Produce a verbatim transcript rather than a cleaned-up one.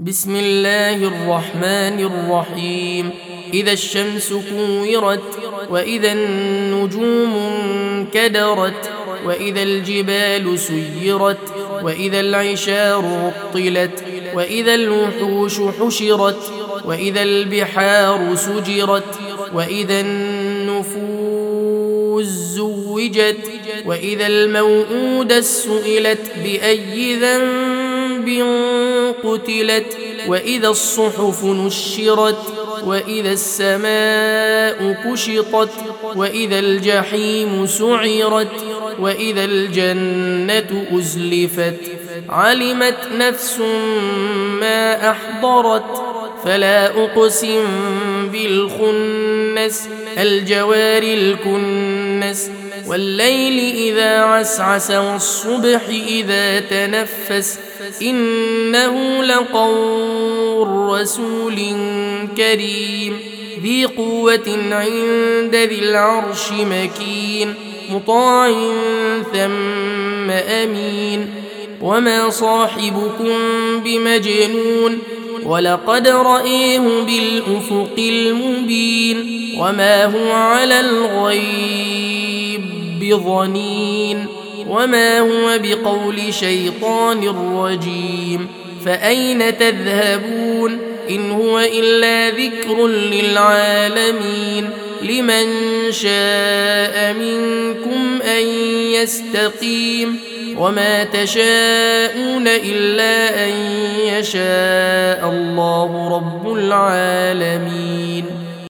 بسم الله الرحمن الرحيم. إذا الشمس كورت، وإذا النجوم انكدرت، وإذا الجبال سيرت، وإذا العشار عطلت، وإذا الوحوش حشرت، وإذا البحار سجرت، وإذا النفوس زوجت، وإذا الموءودة سئلت بأي ذنب قتلت، وإذا الصحف نشرت، وإذا السماء كشطت، وإذا الجحيم سعرت، وإذا الجنة أزلفت. علمت نفس ما أحضرت. فلا أقسم بالخنس، الجوار الكنس، والليل إذا عسعس، والصبح إذا تنفس. إنه لقول رسول كريم، ذي قوة عند ذي العرش مكين، مطاع ثم أمين. وما صاحبكم بمجنون، ولقد رأيه بالأفق المبين، وما هو على الغيب بضنين، وما هو بقول شيطان رجيم. فأين تذهبون؟ إن هو إلا ذكر للعالمين. لمن شاء منكم أن يستقيم، وما تشاءون إلا أن يشاء الله رب العالمين.